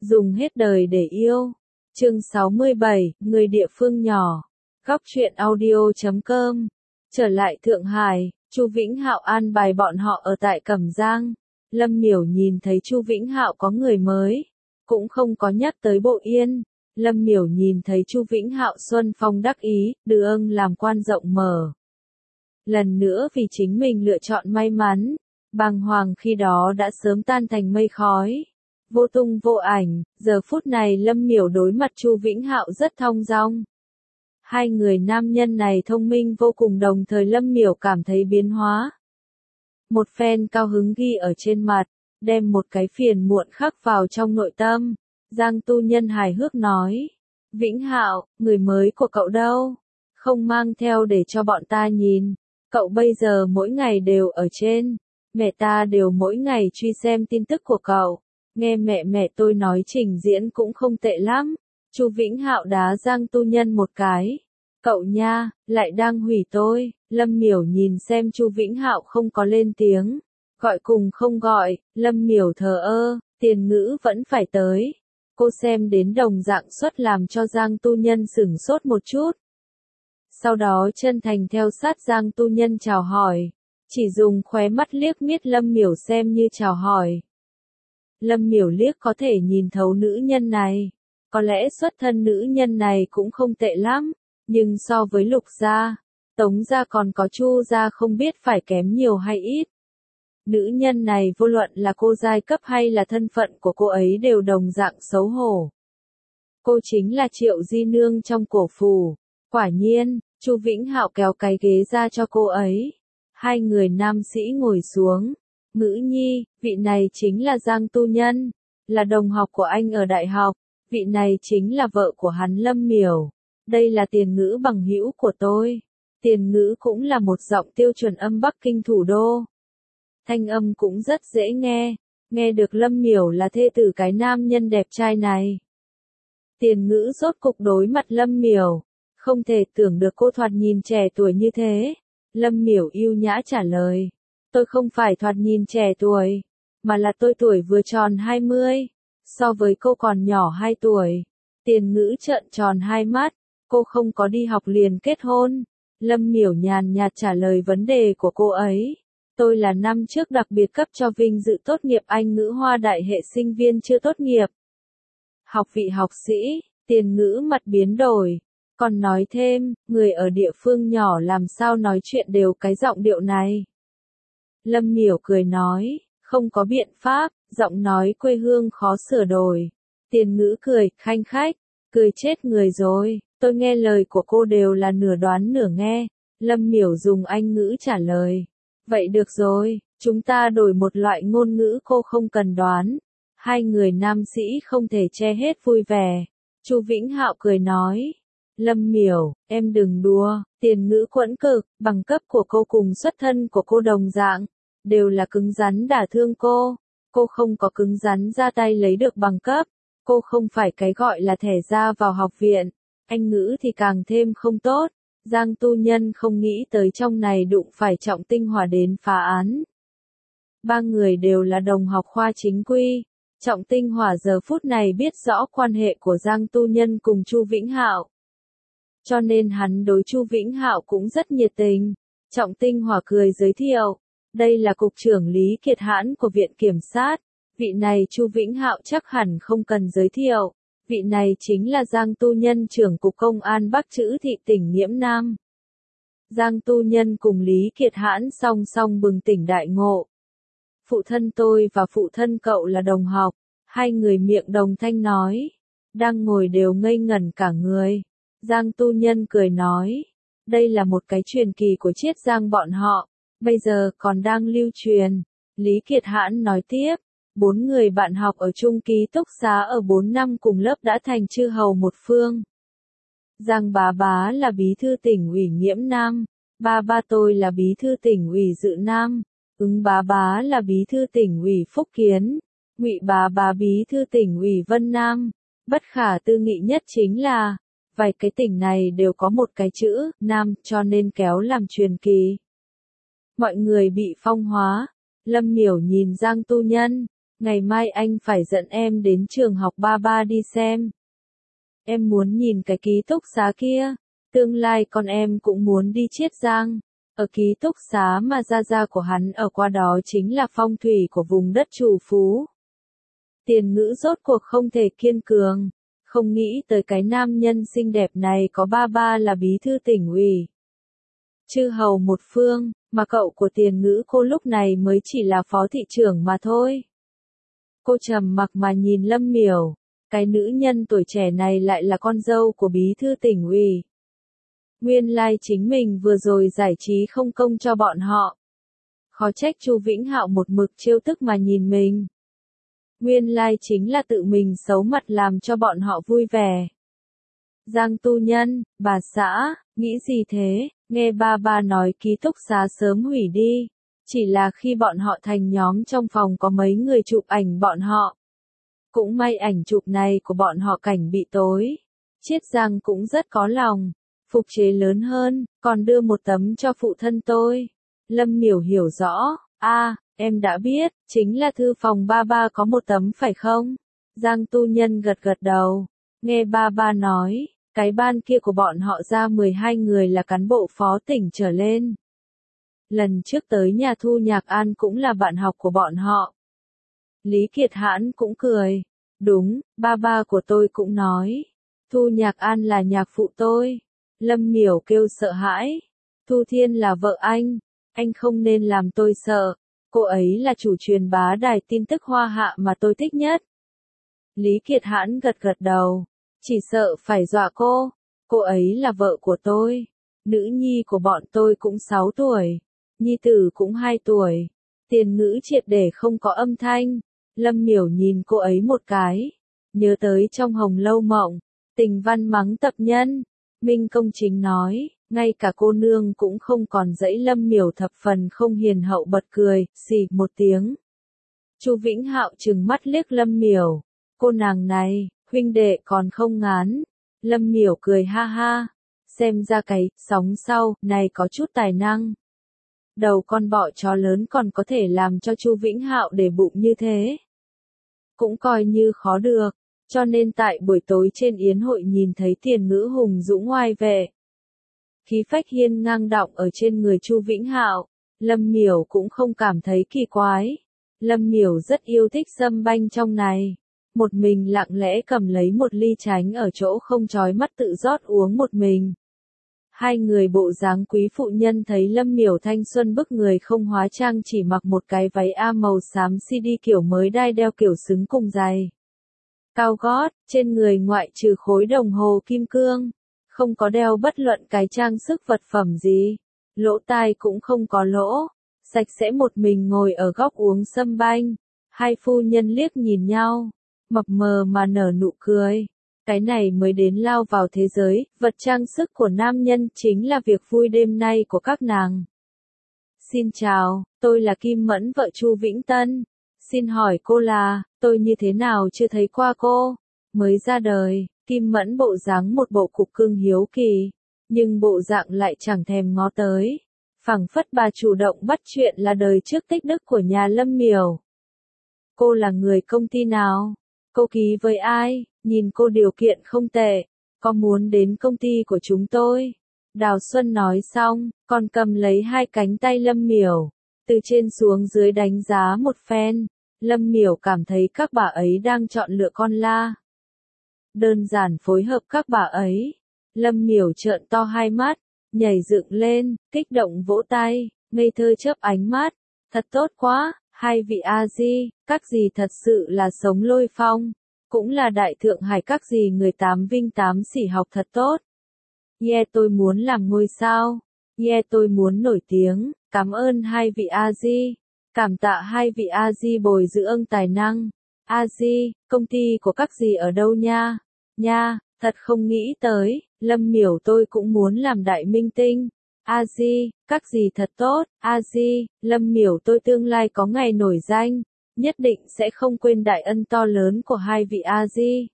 Dùng hết đời để yêu. Chương 67, người địa phương nhỏ. Góc truyện audio.com. Trở lại Thượng Hải, Chu Vĩnh Hạo an bài bọn họ ở tại Cẩm Giang. Lâm Miểu nhìn thấy Chu Vĩnh Hạo có người mới, cũng không có nhắc tới Bộ Yên. Lâm Miểu nhìn thấy Chu Vĩnh Hạo xuân phong đắc ý, đường làm quan rộng mở. Lần nữa vì chính mình lựa chọn may mắn, bàng hoàng khi đó đã sớm tan thành mây khói. Vô tung vô ảnh, giờ phút này Lâm Miểu đối mặt Chu Vĩnh Hạo rất thong dong. Hai người nam nhân này thông minh vô cùng, đồng thời Lâm Miểu cảm thấy biến hóa. Một phen cao hứng ghi ở trên mặt, đem một cái phiền muộn khắc vào trong nội tâm. Giang Tu Nhân hài hước nói, Vĩnh Hạo, người mới của cậu đâu? Không mang theo để cho bọn ta nhìn. Cậu bây giờ mỗi ngày đều ở trên. Mẹ ta đều mỗi ngày truy xem tin tức của cậu. Nghe mẹ tôi nói trình diễn cũng không tệ lắm. Chu Vĩnh Hạo đá Giang Tu Nhân một cái. Cậu nha, lại đang hủy tôi. Lâm Miểu nhìn xem Chu Vĩnh Hạo không có lên tiếng. Gọi cùng không gọi, Lâm Miểu thờ ơ, Tiền Ngữ vẫn phải tới. Cô xem đến đồng dạng suất làm cho Giang Tu Nhân sửng sốt một chút. Sau đó chân thành theo sát Giang Tu Nhân chào hỏi. Chỉ dùng khóe mắt liếc miết Lâm Miểu xem như chào hỏi. Lâm Miểu liếc có thể nhìn thấu nữ nhân này. Có lẽ xuất thân nữ nhân này cũng không tệ lắm. Nhưng so với Lục gia, Tống gia còn có Chu gia không biết phải kém nhiều hay ít. Nữ nhân này vô luận là cô giai cấp hay là thân phận của cô ấy đều đồng dạng xấu hổ. Cô chính là Triệu Di Nương trong cổ phủ. Quả nhiên, Chu Vĩnh Hạo kéo cái ghế ra cho cô ấy. Hai người nam sĩ ngồi xuống. Ngữ nhi, vị này chính là Giang Tu Nhân, là đồng học của anh ở đại học. Vị này chính là vợ của hắn Lâm Miểu. Đây là Tiền Ngữ bằng hữu của tôi. Tiền Ngữ cũng là một giọng tiêu chuẩn âm Bắc Kinh thủ đô. Thanh âm cũng rất dễ nghe. Nghe được Lâm Miểu là thê tử cái nam nhân đẹp trai này. Tiền Ngữ rốt cục đối mặt Lâm Miểu. Không thể tưởng được cô thoạt nhìn trẻ tuổi như thế. Lâm Miểu yêu nhã trả lời. Tôi không phải thoạt nhìn trẻ tuổi, mà là tôi tuổi vừa tròn 20. So với cô còn nhỏ 2 tuổi. Tiền Ngữ trợn tròn hai mắt. Cô không có đi học liền kết hôn. Lâm Miểu nhàn nhạt trả lời vấn đề của cô ấy. Tôi là năm trước đặc biệt cấp cho vinh dự tốt nghiệp Anh ngữ Hoa đại hệ sinh viên chưa tốt nghiệp. Học vị học sĩ, Tiền Ngữ mặt biến đổi. Còn nói thêm, người ở địa phương nhỏ làm sao nói chuyện đều cái giọng điệu này. Lâm Miểu cười nói, không có biện pháp, giọng nói quê hương khó sửa đổi. Tiền Ngữ cười, khanh khách, cười chết người rồi, tôi nghe lời của cô đều là nửa đoán nửa nghe. Lâm Miểu dùng Anh ngữ trả lời. Vậy được rồi, chúng ta đổi một loại ngôn ngữ cô không cần đoán. Hai người nam sĩ không thể che hết vui vẻ. Chu Vĩnh Hạo cười nói. Lâm Miểu, em đừng đùa, Tiền Ngữ quẫn cực, bằng cấp của cô cùng xuất thân của cô đồng dạng. Đều là cứng rắn đả thương cô. Cô không có cứng rắn ra tay lấy được bằng cấp. Cô không phải cái gọi là thẻ ra vào học viện. Anh ngữ thì càng thêm không tốt. Giang Tu Nhân không nghĩ tới trong này đụng phải Trọng Tinh Hỏa đến phá án. Ba người đều là đồng học khoa chính quy. Trọng Tinh Hỏa giờ phút này biết rõ quan hệ của Giang Tu Nhân cùng Chu Vĩnh Hạo. Cho nên hắn đối Chu Vĩnh Hạo cũng rất nhiệt tình. Trọng Tinh Hỏa cười giới thiệu. Đây là cục trưởng Lý Kiệt Hãn của Viện Kiểm sát. Vị này Chu Vĩnh Hạo chắc hẳn không cần giới thiệu. Vị này chính là Giang Tu Nhân trưởng cục công an Bắc Trữ thị tỉnh Nhiễm Nam. Giang Tu Nhân cùng Lý Kiệt Hãn song song bừng tỉnh đại ngộ. Phụ thân tôi và phụ thân cậu là đồng học. Hai người miệng đồng thanh nói. Đang ngồi đều ngây ngẩn cả người. Giang Tu Nhân cười nói. Đây là một cái truyền kỳ của Chiết Giang bọn họ. Bây giờ còn đang lưu truyền. Lý Kiệt Hãn nói tiếp. 4 người bạn học ở chung ký túc xá ở 4 năm cùng lớp đã thành chư hầu một phương. Giang bá bá là bí thư tỉnh ủy Nhiễm Nam. Ba ba tôi là bí thư tỉnh ủy Dự Nam. Ứng bá bá là bí thư tỉnh ủy Phúc Kiến. Ngụy bá bá bí thư tỉnh ủy Vân Nam. Bất khả tư nghị nhất chính là, vài cái tỉnh này đều có một cái chữ, Nam, cho nên kéo làm truyền kỳ. Mọi người bị phong hóa. Lâm Miểu nhìn Giang Tu Nhân. Ngày mai anh phải dẫn em đến trường học ba ba đi xem. Em muốn nhìn cái ký túc xá kia. Tương lai con em cũng muốn đi Chiết Giang. Ở ký túc xá mà gia gia của hắn ở qua đó chính là phong thủy của vùng đất trù phú. Tiền Ngữ rốt cuộc không thể kiên cường. Không nghĩ tới cái nam nhân xinh đẹp này có ba ba là bí thư tỉnh ủy. Chư hầu một phương, mà cậu của Tiền Ngữ cô lúc này mới chỉ là phó thị trưởng mà thôi. Cô trầm mặc mà nhìn Lâm Miểu, cái nữ nhân tuổi trẻ này lại là con dâu của bí thư tỉnh ủy. Nguyên lai chính mình vừa rồi giải trí không công cho bọn họ. Khó trách Chu Vĩnh Hạo một mực trêu tức mà nhìn mình. Nguyên lai chính là tự mình xấu mặt làm cho bọn họ vui vẻ. Giang tu nhân, bà xã, nghĩ gì thế, nghe ba ba nói ký túc xá sớm hủy đi. Chỉ là khi bọn họ thành nhóm trong phòng có mấy người chụp ảnh bọn họ. Cũng may ảnh chụp này của bọn họ cảnh bị tối. Chiết Giang cũng rất có lòng. Phục chế lớn hơn, còn đưa một tấm cho phụ thân tôi. Lâm Miểu hiểu rõ, em đã biết, chính là thư phòng ba ba có một tấm phải không? Giang tu nhân gật gật đầu, nghe ba ba nói, cái ban kia của bọn họ ra 12 người là cán bộ phó tỉnh trở lên. Lần trước tới nhà Thu Nhạc An cũng là bạn học của bọn họ. Lý Kiệt Hãn cũng cười, đúng, ba ba của tôi cũng nói, Thu Nhạc An là nhạc phụ tôi. Lâm Miểu kêu sợ hãi. Thu Thiên là vợ anh không nên làm tôi sợ. Cô ấy là chủ truyền bá đài tin tức Hoa Hạ mà tôi thích nhất. Lý Kiệt Hãn gật gật đầu. Chỉ sợ phải dọa cô ấy là vợ của tôi. Nữ nhi của bọn tôi cũng 6 tuổi. Nhi tử cũng 2 tuổi. Tiền Ngữ triệt để không có âm thanh. Lâm Miểu nhìn cô ấy một cái. Nhớ tới trong Hồng Lâu Mộng. Tình văn mắng tập nhân. Minh Công Chính nói, ngay cả cô nương cũng không còn dãy. Lâm Miểu thập phần không hiền hậu bật cười, xì một tiếng. Chu Vĩnh Hạo trừng mắt liếc Lâm Miểu, cô nàng này, huynh đệ còn không ngán. Lâm Miểu cười ha ha, xem ra cái sóng sau này có chút tài năng. Đầu con bọ chó lớn còn có thể làm cho Chu Vĩnh Hạo để bụng như thế. Cũng coi như khó được. Cho nên tại buổi tối trên yến hội nhìn thấy Tiền Ngữ hùng dũng oai vệ. Khí phách hiên ngang đọng ở trên người Chu Vĩnh Hạo, Lâm Miểu cũng không cảm thấy kỳ quái. Lâm Miểu rất yêu thích sâm banh trong này. Một mình lặng lẽ cầm lấy một ly tránh ở chỗ không chói mắt tự rót uống một mình. Hai người bộ dáng quý phụ nhân thấy Lâm Miểu thanh xuân bức người không hóa trang chỉ mặc một cái váy A màu xám CD kiểu mới đai đeo kiểu xứng cùng giày. Cao gót, trên người ngoại trừ khối đồng hồ kim cương, không có đeo bất luận cái trang sức vật phẩm gì, lỗ tai cũng không có lỗ, sạch sẽ một mình ngồi ở góc uống sâm banh, hai phu nhân liếc nhìn nhau, mập mờ mà nở nụ cười, cái này mới đến lao vào thế giới, vật trang sức của nam nhân chính là việc vui đêm nay của các nàng. Xin chào, tôi là Kim Mẫn vợ Chu Vĩnh Tân. Xin hỏi cô là, tôi như thế nào chưa thấy qua cô? Mới ra đời, Kim Mẫn bộ dáng một bộ cục cưng hiếu kỳ, nhưng bộ dạng lại chẳng thèm ngó tới. Phảng phất bà chủ động bắt chuyện là đời trước tích đức của nhà Lâm Miểu. Cô là người công ty nào? Cô ký với ai? Nhìn cô điều kiện không tệ, có muốn đến công ty của chúng tôi? Đào Xuân nói xong, còn cầm lấy hai cánh tay Lâm Miểu, từ trên xuống dưới đánh giá một phen. Lâm Miểu cảm thấy các bà ấy đang chọn lựa con la. Đơn giản phối hợp các bà ấy. Lâm Miểu trợn to hai mắt, nhảy dựng lên, kích động vỗ tay, ngây thơ chớp ánh mắt. Thật tốt quá, hai vị A-di, các gì thật sự là sống lôi phong. Cũng là đại thượng hải các gì người tám vinh tám sỉ học thật tốt. Yeah tôi muốn làm ngôi sao. Yeah tôi muốn nổi tiếng, cảm ơn hai vị A-di. Cảm tạ hai vị A-di bồi dưỡng tài năng. A-di, công ty của các dì ở đâu nha? Nha, thật không nghĩ tới, Lâm Miểu tôi cũng muốn làm đại minh tinh. A-di, các dì thật tốt. A-di, Lâm Miểu tôi tương lai có ngày nổi danh, nhất định sẽ không quên đại ân to lớn của hai vị A-di.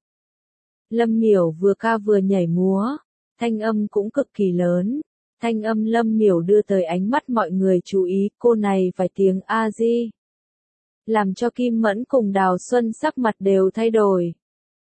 Lâm Miểu vừa ca vừa nhảy múa, thanh âm cũng cực kỳ lớn. Thanh âm Lâm Miểu đưa tới ánh mắt mọi người chú ý, cô này vài tiếng A-di. làm cho Kim Mẫn cùng Đào Xuân sắc mặt đều thay đổi.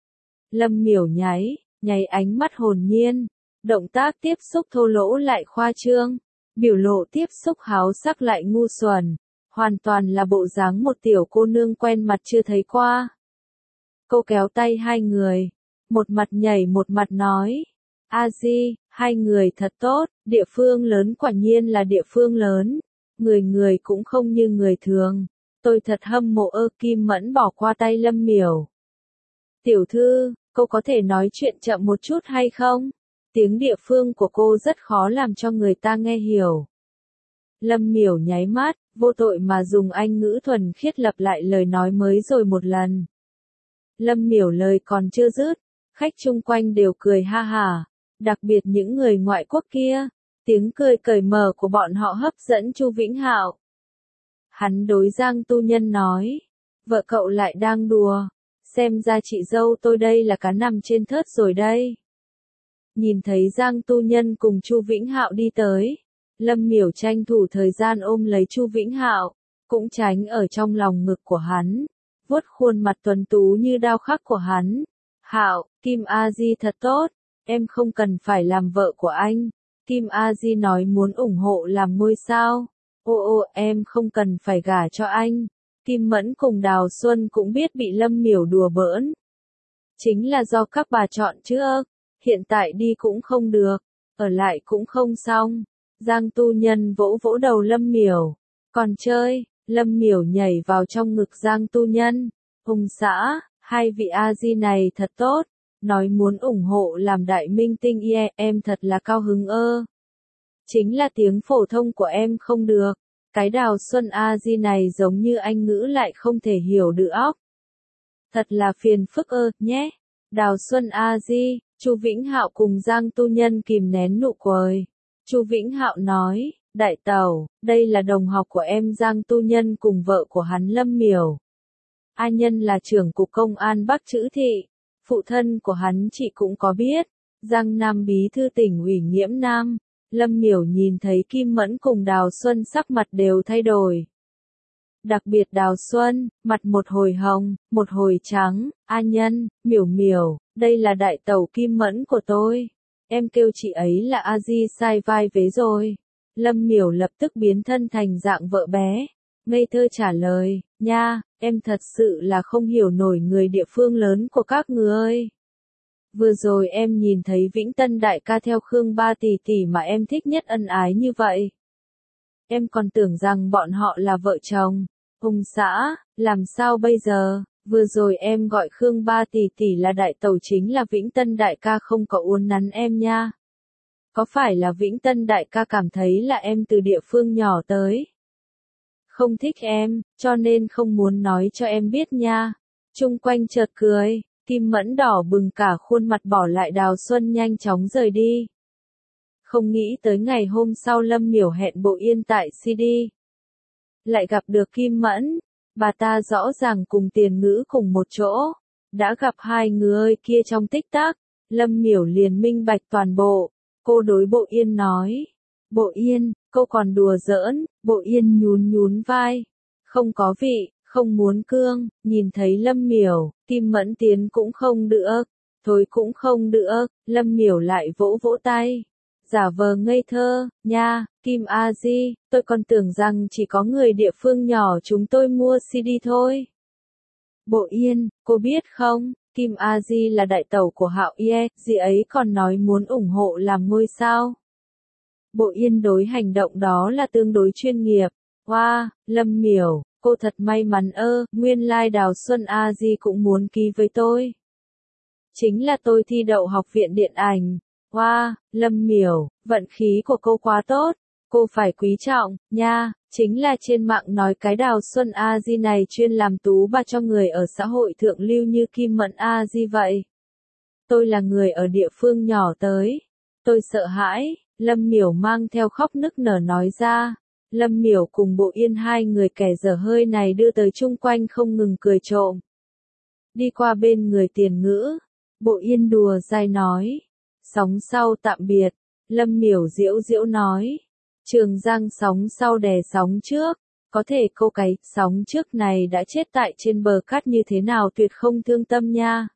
Lâm Miểu nháy ánh mắt hồn nhiên, động tác tiếp xúc thô lỗ lại khoa trương, biểu lộ tiếp xúc háo sắc lại ngu xuẩn, hoàn toàn là bộ dáng một tiểu cô nương quen mặt chưa thấy qua. Cô kéo tay hai người, một mặt nhảy một mặt nói, A Di, hai người thật tốt, địa phương lớn quả nhiên là địa phương lớn, người cũng không như người thường, tôi thật hâm mộ. Kim Mẫn bỏ qua tay Lâm Miểu. Tiểu thư, cô có thể nói chuyện chậm một chút hay không? Tiếng địa phương của cô rất khó làm cho người ta nghe hiểu. Lâm Miểu nháy mắt, vô tội mà dùng Anh ngữ thuần khiết lặp lại lời nói mới rồi một lần. Lâm Miểu lời còn chưa dứt, khách chung quanh đều cười ha hả, đặc biệt những người ngoại quốc kia, tiếng cười cởi mở của bọn họ hấp dẫn Chu Vĩnh Hạo. Hắn đối Giang tu nhân nói, vợ cậu lại đang đùa, xem ra chị dâu tôi đây là cá nằm trên thớt rồi đây. Nhìn thấy Giang tu nhân cùng Chu Vĩnh Hạo đi tới, Lâm Miểu tranh thủ thời gian ôm lấy Chu Vĩnh Hạo, cũng tránh ở trong lòng ngực của hắn, vuốt khuôn mặt tuấn tú như đao khắc của hắn. Hạo, Kim A Di thật tốt, em không cần phải làm vợ của anh. Kim A Di nói muốn ủng hộ làm ngôi sao. Ô em không cần phải gả cho anh. Kim Mẫn cùng Đào Xuân cũng biết bị Lâm Miểu đùa bỡn. Chính là do các bà chọn chứ hiện tại đi cũng không được, ở lại cũng không xong. Giang tu nhân vỗ vỗ đầu Lâm Miểu. Còn chơi, Lâm Miểu nhảy vào trong ngực Giang tu nhân. Hùng xã, hai vị A Di này thật tốt, nói muốn ủng hộ làm đại minh tinh em thật là cao hứng Chính là tiếng phổ thông của em không được, cái Đào Xuân A Di này giống như Anh ngữ lại không thể hiểu được óc. Thật là phiền phức nhé. Đào Xuân A Di, Chu Vĩnh Hạo cùng Giang tu nhân kìm nén nụ cười. Chu Vĩnh Hạo nói, đại tẩu, đây là đồng học của em Giang tu nhân cùng vợ của hắn Lâm Miểu. A Nhân là trưởng cục công an Bắc Trữ Thị, phụ thân của hắn chị cũng có biết, Giang Nam bí thư tỉnh ủy Nghiễm Nam. Lâm Miểu nhìn thấy Kim Mẫn cùng Đào Xuân sắc mặt đều thay đổi. Đặc biệt Đào Xuân, mặt một hồi hồng, một hồi trắng. A Nhân, Miểu, đây là đại tẩu Kim Mẫn của tôi. Em kêu chị ấy là A Di sai vai vế rồi. Lâm Miểu lập tức biến thân thành dạng vợ bé, ngây thơ trả lời, nha, em thật sự là không hiểu nổi người địa phương lớn của các người ơi. Vừa rồi em nhìn thấy Vĩnh Tân đại ca theo Khương Ba tỷ tỷ mà em thích nhất ân ái như vậy. Em còn tưởng rằng bọn họ là vợ chồng. Hùng xã, làm sao bây giờ? Vừa rồi em gọi Khương Ba tỷ tỷ là đại tẩu chính là Vĩnh Tân đại ca không có uốn nắn em nha. Có phải là Vĩnh Tân đại ca cảm thấy là em từ địa phương nhỏ tới? Không thích em, cho nên không muốn nói cho em biết nha. Chung quanh chợt cười, Kim Mẫn đỏ bừng cả khuôn mặt bỏ lại Đào Xuân nhanh chóng rời đi. Không nghĩ tới ngày hôm sau Lâm Miểu hẹn Bộ Yên tại CD. Lại gặp được Kim Mẫn, bà ta rõ ràng cùng Tiền Ngữ cùng một chỗ. Đã gặp hai người kia trong tích tắc, Lâm Miểu liền minh bạch toàn bộ. Cô đối Bộ Yên nói, Bộ Yên, cô còn đùa giỡn. Bộ Yên nhún vai, không có vị, không muốn cương. Nhìn thấy Lâm Miểu, Kim Mẫn tiến cũng không được, thôi cũng không được. Lâm Miểu lại vỗ vỗ tay, giả vờ ngây thơ, nha, Kim A Di, tôi còn tưởng rằng chỉ có người địa phương nhỏ chúng tôi mua CD thôi. Bộ Yên, cô biết không, Kim A Di là đại tẩu của Hạo dì ấy còn nói muốn ủng hộ làm ngôi sao. Bộ Yên đối hành động đó là tương đối chuyên nghiệp. Wow, Lâm Miểu, cô thật may mắn nguyên lai Đào Xuân A Di cũng muốn ký với tôi. Chính là tôi thi đậu học viện điện ảnh. Wow, Lâm Miểu, vận khí của cô quá tốt, cô phải quý trọng, nha, chính là trên mạng nói cái Đào Xuân A Di này chuyên làm tú bà cho người ở xã hội thượng lưu như Kim Mẫn A Di vậy. Tôi là người ở địa phương nhỏ tới, tôi sợ hãi. Lâm Miểu mang theo khóc nức nở nói ra. Lâm Miểu cùng Bộ Yên hai người kẻ dở hơi này đưa tới chung quanh không ngừng cười trộm. Đi qua bên người Tiền Ngữ, Bộ Yên đùa dai nói, sóng sau tạm biệt. Lâm Miểu giễu giễu nói, Trường Giang sóng sau đè sóng trước. Có thể cô cái sóng trước này đã chết tại trên bờ cát như thế nào tuyệt không thương tâm nha.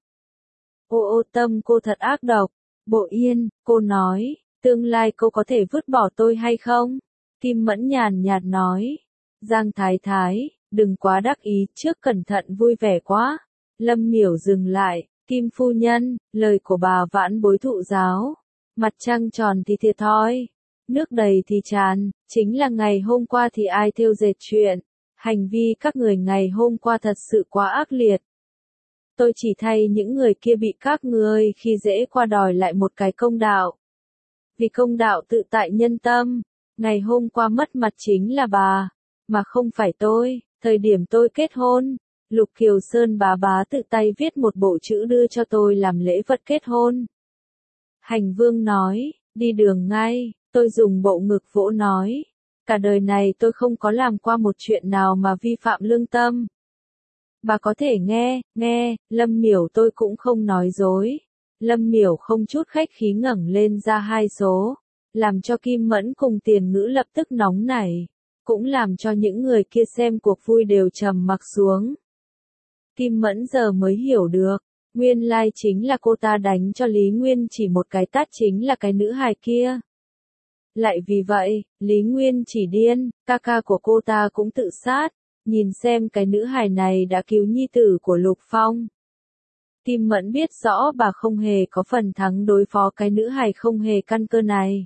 Ô tâm cô thật ác độc. Bộ Yên, cô nói, tương lai cô có thể vứt bỏ tôi hay không? Kim Mẫn nhàn nhạt nói. Giang Thái Thái, đừng quá đắc ý, trước cẩn thận vui vẻ quá. Lâm Miểu dừng lại, Kim phu nhân, lời của bà vãn bối thụ giáo. Mặt trăng tròn thì thiệt thòi, nước đầy thì tràn, chính là ngày hôm qua thì ai thêu dệt chuyện. Hành vi các người ngày hôm qua thật sự quá ác liệt. Tôi chỉ thay những người kia bị các người khi dễ qua đòi lại một cái công đạo. Vì công đạo tự tại nhân tâm, ngày hôm qua mất mặt chính là bà, mà không phải tôi. Thời điểm tôi kết hôn, Lục Kiều Sơn bá tự tay viết một bộ chữ đưa cho tôi làm lễ vật kết hôn. Hành Vương nói, đi đường ngay, tôi dùng bộ ngực vỗ nói. Cả đời này tôi không có làm qua một chuyện nào mà vi phạm lương tâm. Bà có thể nghe, Lâm Miểu tôi cũng không nói dối. Lâm Miểu không chút khách khí ngẩng lên ra hai số, làm cho Kim Mẫn cùng Tiền Ngữ lập tức nóng nảy, cũng làm cho những người kia xem cuộc vui đều trầm mặc xuống. Kim Mẫn giờ mới hiểu được, nguyên lai chính là cô ta đánh cho Lý Nguyên chỉ một cái tát chính là cái nữ hài kia. Lại vì vậy, Lý Nguyên chỉ điên, ca của cô ta cũng tự sát, nhìn xem cái nữ hài này đã cứu nhi tử của Lục Phong. Kim Mẫn biết rõ bà không hề có phần thắng đối phó cái nữ hài không hề căn cơ này.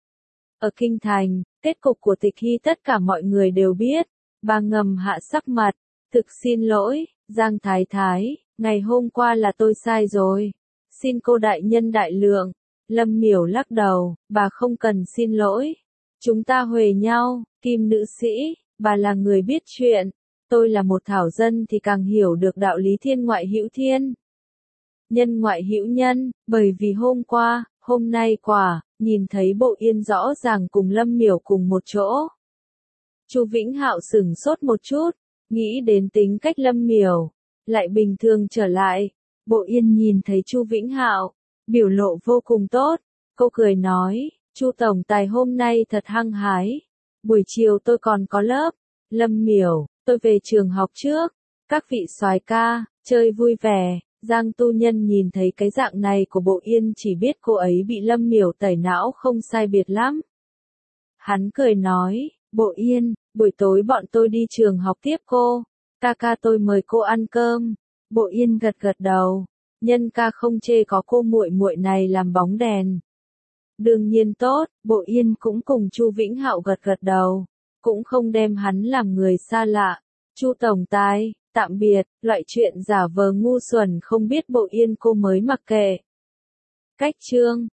Ở Kinh Thành, kết cục của Tịch Hy tất cả mọi người đều biết, bà ngầm hạ sắc mặt, thực xin lỗi, Giang Thái Thái, ngày hôm qua là tôi sai rồi, xin cô đại nhân đại lượng. Lâm Miểu lắc đầu, bà không cần xin lỗi, chúng ta huề nhau. Kim nữ sĩ, bà là người biết chuyện, tôi là một thảo dân thì càng hiểu được đạo lý thiên ngoại hữu thiên, nhân ngoại hữu nhân, bởi vì hôm nay nhìn thấy Bộ Yên rõ ràng cùng Lâm Miểu cùng một chỗ. Chu Vĩnh Hạo sửng sốt một chút, nghĩ đến tính cách Lâm Miểu, lại bình thường trở lại. Bộ Yên nhìn thấy Chu Vĩnh Hạo, biểu lộ vô cùng tốt, cô cười nói, Chu tổng tài hôm nay thật hăng hái, buổi chiều tôi còn có lớp. Lâm Miểu, tôi về trường học trước, các vị soái ca, chơi vui vẻ. Giang tu nhân nhìn thấy cái dạng này của Bộ Yên chỉ biết cô ấy bị Lâm Miểu tẩy não không sai biệt lắm. Hắn cười nói, Bộ Yên, buổi tối bọn tôi đi trường học tiếp cô, ca tôi mời cô ăn cơm. Bộ Yên gật gật đầu, nhân ca không chê có cô muội muội này làm bóng đèn. Đương nhiên tốt, Bộ Yên cũng cùng Chu Vĩnh Hạo gật gật đầu, cũng không đem hắn làm người xa lạ. Chu tổng tài, tạm biệt, loại chuyện giả vờ ngu xuẩn không biết Bộ Yên cô mới mặc kệ. Cách chương